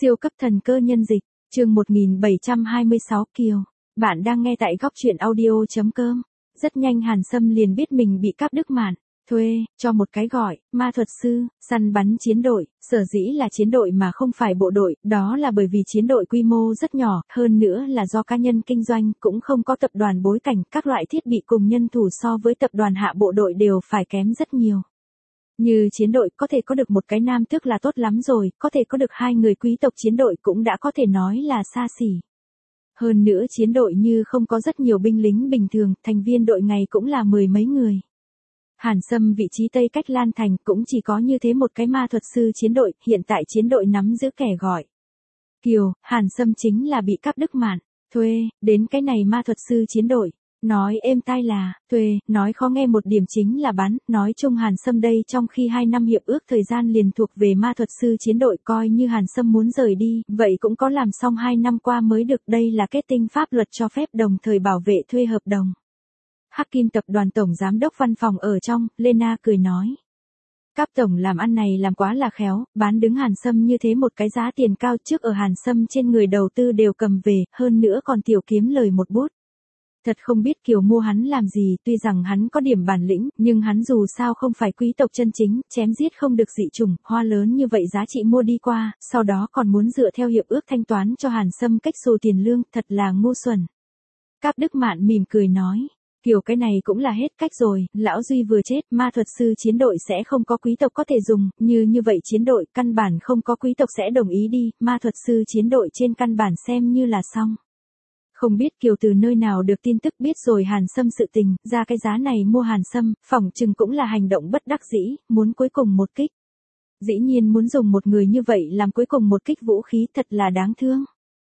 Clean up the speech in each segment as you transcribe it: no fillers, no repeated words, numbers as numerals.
Siêu cấp thần cơ nhân dịch, chương 1726 Kiều. Bạn đang nghe tại góc truyện audio.com. Rất nhanh Hàn Sâm liền biết mình bị Cáp Đức Mạn thuê cho một cái gọi, ma thuật sư, săn bắn chiến đội. Sở dĩ là chiến đội mà không phải bộ đội, đó là bởi vì chiến đội quy mô rất nhỏ, hơn nữa là do cá nhân kinh doanh, cũng không có tập đoàn bối cảnh, các loại thiết bị cùng nhân thủ so với tập đoàn hạ bộ đội đều phải kém rất nhiều. Như chiến đội có thể có được một cái nam tước là tốt lắm rồi, có thể có được 2 người quý tộc chiến đội cũng đã có thể nói là xa xỉ. Hơn nữa chiến đội như không có rất nhiều binh lính bình thường, thành viên đội ngày cũng là 10 mấy người. Hàn Sâm vị trí Tây cách Lan Thành cũng chỉ có như thế một cái ma thuật sư chiến đội, hiện tại chiến đội nắm giữ kẻ gọi Kiều, Hàn Sâm chính là bị Cáp Đức Mạn thuê đến cái này ma thuật sư chiến đội. Nói êm tai là thuê, nói khó nghe một điểm chính là bán, nói chung Hàn Sâm đây trong khi 2 năm hiệp ước thời gian liền thuộc về ma thuật sư chiến đội, coi như Hàn Sâm muốn rời đi, vậy cũng có làm xong 2 năm qua mới được, đây là kết tinh pháp luật cho phép đồng thời bảo vệ thuê hợp đồng. Hắc Kim tập đoàn tổng giám đốc văn phòng ở trong, Lena cười nói. Cáp tổng làm ăn này làm quá là khéo, bán đứng Hàn Sâm như thế một cái giá tiền cao, trước ở Hàn Sâm trên người đầu tư đều cầm về, hơn nữa còn tiểu kiếm lời một bút. Thật không biết Kiều mua hắn làm gì, tuy rằng hắn có điểm bản lĩnh, nhưng hắn dù sao không phải quý tộc chân chính, chém giết không được dị chủng, hoa lớn như vậy giá trị mua đi qua, sau đó còn muốn dựa theo hiệp ước thanh toán cho Hàn Sâm cách xù tiền lương, thật là ngu xuẩn. Cáp Đức Mạn mỉm cười nói, Kiều cái này cũng là hết cách rồi, lão Duy vừa chết, ma thuật sư chiến đội sẽ không có quý tộc có thể dùng, như vậy chiến đội, căn bản không có quý tộc sẽ đồng ý đi, ma thuật sư chiến đội trên căn bản xem như là xong. Không biết Kiều từ nơi nào được tin tức biết rồi Hàn Sâm sự tình, ra cái giá này mua Hàn Sâm, phỏng chừng cũng là hành động bất đắc dĩ, muốn cuối cùng một kích. Dĩ nhiên muốn dùng một người như vậy làm cuối cùng một kích vũ khí, thật là đáng thương.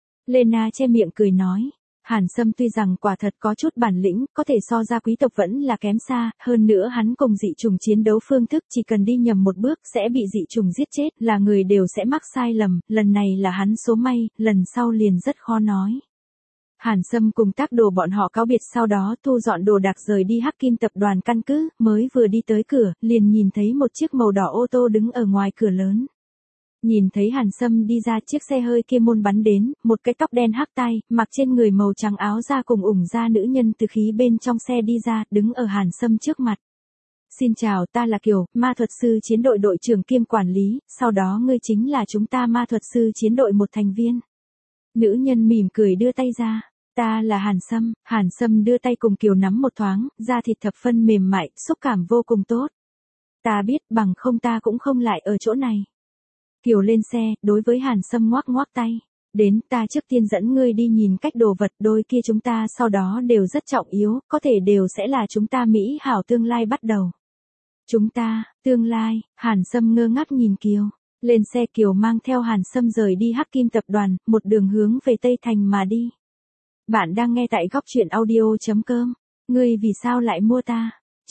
Lena che miệng cười nói, Hàn Sâm tuy rằng quả thật có chút bản lĩnh, có thể so ra quý tộc vẫn là kém xa, hơn nữa hắn cùng dị chủng chiến đấu phương thức chỉ cần đi nhầm một bước sẽ bị dị chủng giết chết, là người đều sẽ mắc sai lầm, lần này là hắn số may, lần sau liền rất khó nói. Hàn Sâm cùng Tác Đồ bọn họ cáo biệt, sau đó thu dọn đồ đạc rời đi Hắc Kim tập đoàn căn cứ, mới vừa đi tới cửa, liền nhìn thấy một chiếc màu đỏ ô tô đứng ở ngoài cửa lớn. Nhìn thấy Hàn Sâm đi ra, chiếc xe hơi kia môn bắn đến, một cái tóc đen hắc tai, mặc trên người màu trắng áo da cùng ủng da nữ nhân từ khí bên trong xe đi ra, đứng ở Hàn Sâm trước mặt. Xin chào, ta là Kiều, ma thuật sư chiến đội đội trưởng kiêm quản lý, sau đó ngươi chính là chúng ta ma thuật sư chiến đội một thành viên. Nữ nhân mỉm cười đưa tay ra, ta là Hàn Sâm đưa tay cùng Kiều nắm một thoáng, da thịt thập phân mềm mại, xúc cảm vô cùng tốt. Ta biết, bằng không ta cũng không lại ở chỗ này. Kiều lên xe, đối với Hàn Sâm ngoắc ngoắc tay, đến, ta trước tiên dẫn ngươi đi nhìn cách đồ vật, đôi kia chúng ta sau đó đều rất trọng yếu, có thể đều sẽ là chúng ta mỹ hảo tương lai bắt đầu. Chúng ta, tương lai, Hàn Sâm ngơ ngác nhìn Kiều. Lên xe Kiều mang theo Hàn Sâm rời đi Hắc Kim tập đoàn, một đường hướng về Tây Thành mà đi. Bạn đang nghe tại góc truyện audio.com. Ngươi vì sao lại mua ta?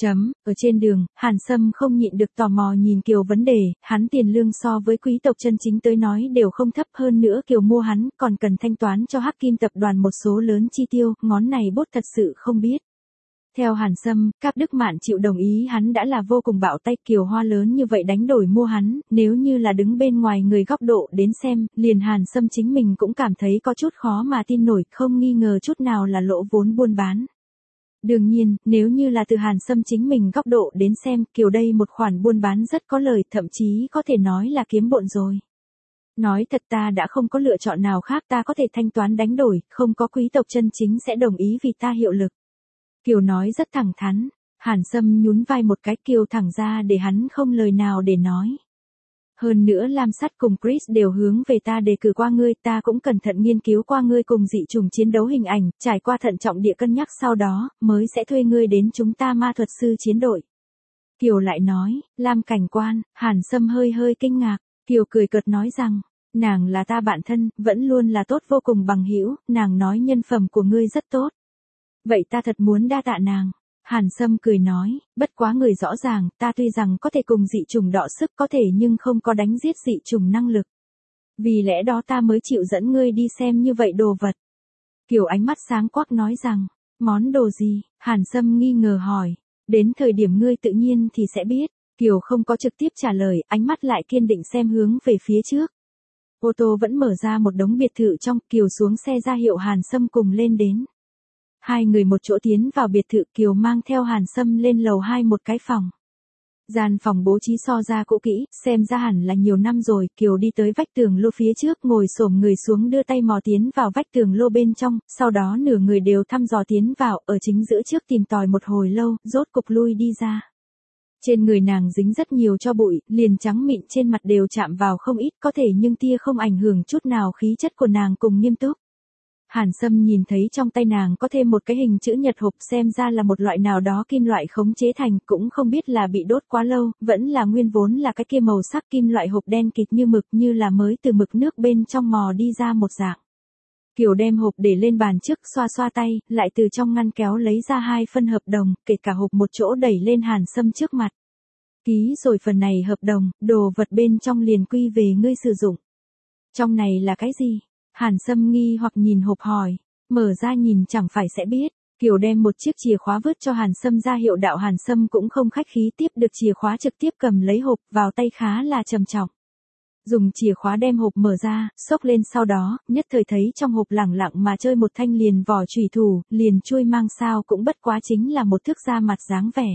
Ở trên đường, Hàn Sâm không nhịn được tò mò nhìn Kiều vấn đề, hắn tiền lương so với quý tộc chân chính tới nói đều không thấp, hơn nữa Kiều mua hắn còn cần thanh toán cho Hắc Kim tập đoàn một số lớn chi tiêu, ngón này bút thật sự không biết. Theo Hàn Sâm, Cáp Đức Mạn chịu đồng ý hắn đã là vô cùng bạo tay, Kiều hoa lớn như vậy đánh đổi mua hắn, nếu như là đứng bên ngoài người góc độ đến xem, liền Hàn Sâm chính mình cũng cảm thấy có chút khó mà tin nổi, không nghi ngờ chút nào là lỗ vốn buôn bán. Đương nhiên, nếu như là từ Hàn Sâm chính mình góc độ đến xem, Kiều đây một khoản buôn bán rất có lời, thậm chí có thể nói là kiếm bộn rồi. Nói thật, ta đã không có lựa chọn nào khác, ta có thể thanh toán đánh đổi, không có quý tộc chân chính sẽ đồng ý vì ta hiệu lực. Kiều nói rất thẳng thắn, Hàn Sâm nhún vai một cái, Kiều thẳng ra để hắn không lời nào để nói. Hơn nữa Lam Sắt cùng Chris đều hướng về ta đề cử qua ngươi, ta cũng cẩn thận nghiên cứu qua ngươi cùng dị chủng chiến đấu hình ảnh, trải qua thận trọng địa cân nhắc sau đó, mới sẽ thuê ngươi đến chúng ta ma thuật sư chiến đội. Kiều lại nói, Lam cảnh quan, Hàn Sâm hơi kinh ngạc, Kiều cười cợt nói rằng, nàng là ta bạn thân, vẫn luôn là tốt vô cùng bằng hữu, nàng nói nhân phẩm của ngươi rất tốt. Vậy ta thật muốn đa tạ nàng. Hàn Sâm cười nói, bất quá người rõ ràng, ta tuy rằng có thể cùng dị chủng đọ sức có thể nhưng không có đánh giết dị chủng năng lực. Vì lẽ đó ta mới chịu dẫn ngươi đi xem như vậy đồ vật. Kiều ánh mắt sáng quắc nói rằng, món đồ gì? Hàn Sâm nghi ngờ hỏi, đến thời điểm ngươi tự nhiên thì sẽ biết. Kiều không có trực tiếp trả lời, ánh mắt lại kiên định xem hướng về phía trước. ô tô vẫn mở ra một đống biệt thự trong, Kiều xuống xe ra hiệu Hàn Sâm cùng lên đến. Hai người một chỗ tiến vào biệt thự, Kiều mang theo Hàn Sâm lên lầu 2 một cái phòng. Gian phòng bố trí so ra cũ kỹ, xem ra hẳn là nhiều năm rồi, Kiều đi tới vách tường lô phía trước, ngồi xổm người xuống đưa tay mò tiến vào vách tường lô bên trong, sau đó nửa người đều thăm dò tiến vào, ở chính giữa trước tìm tòi một hồi lâu, rốt cục lui đi ra. Trên người nàng dính rất nhiều tro bụi, liền trắng mịn trên mặt đều chạm vào không ít, có thể nhưng tia không ảnh hưởng chút nào khí chất của nàng cùng nghiêm túc. Hàn Sâm nhìn thấy trong tay nàng có thêm một cái hình chữ nhật hộp, xem ra là một loại nào đó kim loại khống chế thành, cũng không biết là bị đốt quá lâu, vẫn là nguyên vốn là cái kia màu sắc kim loại hộp đen kịt như mực, như là mới từ mực nước bên trong mò đi ra một dạng. Kiều đem hộp để lên bàn trước, xoa xoa tay, lại từ trong ngăn kéo lấy ra 2 phân hợp đồng, kể cả hộp một chỗ đẩy lên Hàn Sâm trước mặt. Ký rồi phần này hợp đồng, đồ vật bên trong liền quy về ngươi sử dụng. Trong này là cái gì? Hàn Sâm nghi hoặc nhìn hộp hỏi, mở ra nhìn chẳng phải sẽ biết. Kiều đem một chiếc chìa khóa vứt cho Hàn Sâm ra hiệu, đạo Hàn Sâm cũng không khách khí tiếp được chìa khóa, trực tiếp cầm lấy hộp, vào tay khá là trầm trọng. Dùng chìa khóa đem hộp mở ra, xốc lên, sau đó, nhất thời thấy trong hộp lẳng lặng mà chơi một thanh liền vỏ chùy thủ, liền chuôi mang sao cũng bất quá chính là một thước da mặt dáng vẻ.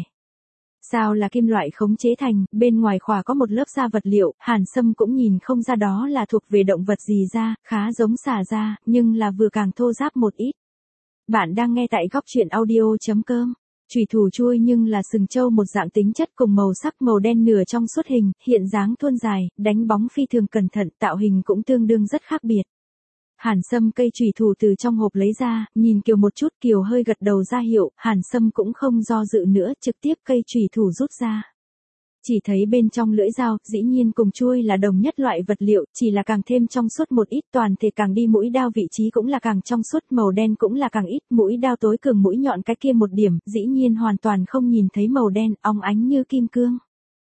Sao là kim loại khống chế thành, bên ngoài khỏa có một lớp da vật liệu, Hàn Sâm cũng nhìn không ra đó là thuộc về động vật gì da, khá giống xà da, nhưng là vừa càng thô ráp một ít. Bạn đang nghe tại góc truyện audio.com. Chùy thủ chuôi nhưng là sừng trâu một dạng, tính chất cùng màu sắc màu đen nửa trong suốt hình, hiện dáng thuôn dài, đánh bóng phi thường cẩn thận, tạo hình cũng tương đương rất khác biệt. Hàn Sâm cây chùy thủ từ trong hộp lấy ra, nhìn Kiều một chút, Kiều hơi gật đầu ra hiệu, Hàn Sâm cũng không do dự nữa, trực tiếp cây chùy thủ rút ra. Chỉ thấy bên trong lưỡi dao, dĩ nhiên cùng chuôi là đồng nhất loại vật liệu, chỉ là càng thêm trong suốt một ít, toàn thể càng đi, mũi dao vị trí cũng là càng trong suốt, màu đen cũng là càng ít, mũi dao tối cường mũi nhọn cái kia một điểm, dĩ nhiên hoàn toàn không nhìn thấy màu đen, óng ánh như kim cương.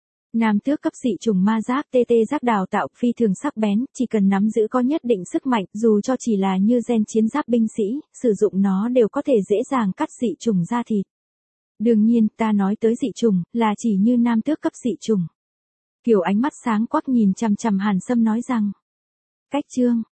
Nam tước cấp dị trùng ma giáp, TT giáp đào tạo, phi thường sắc bén, chỉ cần nắm giữ có nhất định sức mạnh, dù cho chỉ là như gen chiến giáp binh sĩ, sử dụng nó đều có thể dễ dàng cắt dị trùng da thịt. Đương nhiên, ta nói tới dị trùng, là chỉ như nam tước cấp dị trùng. Kiều ánh mắt sáng quắc nhìn chằm chằm Hàn Sâm nói rằng. Cách chương,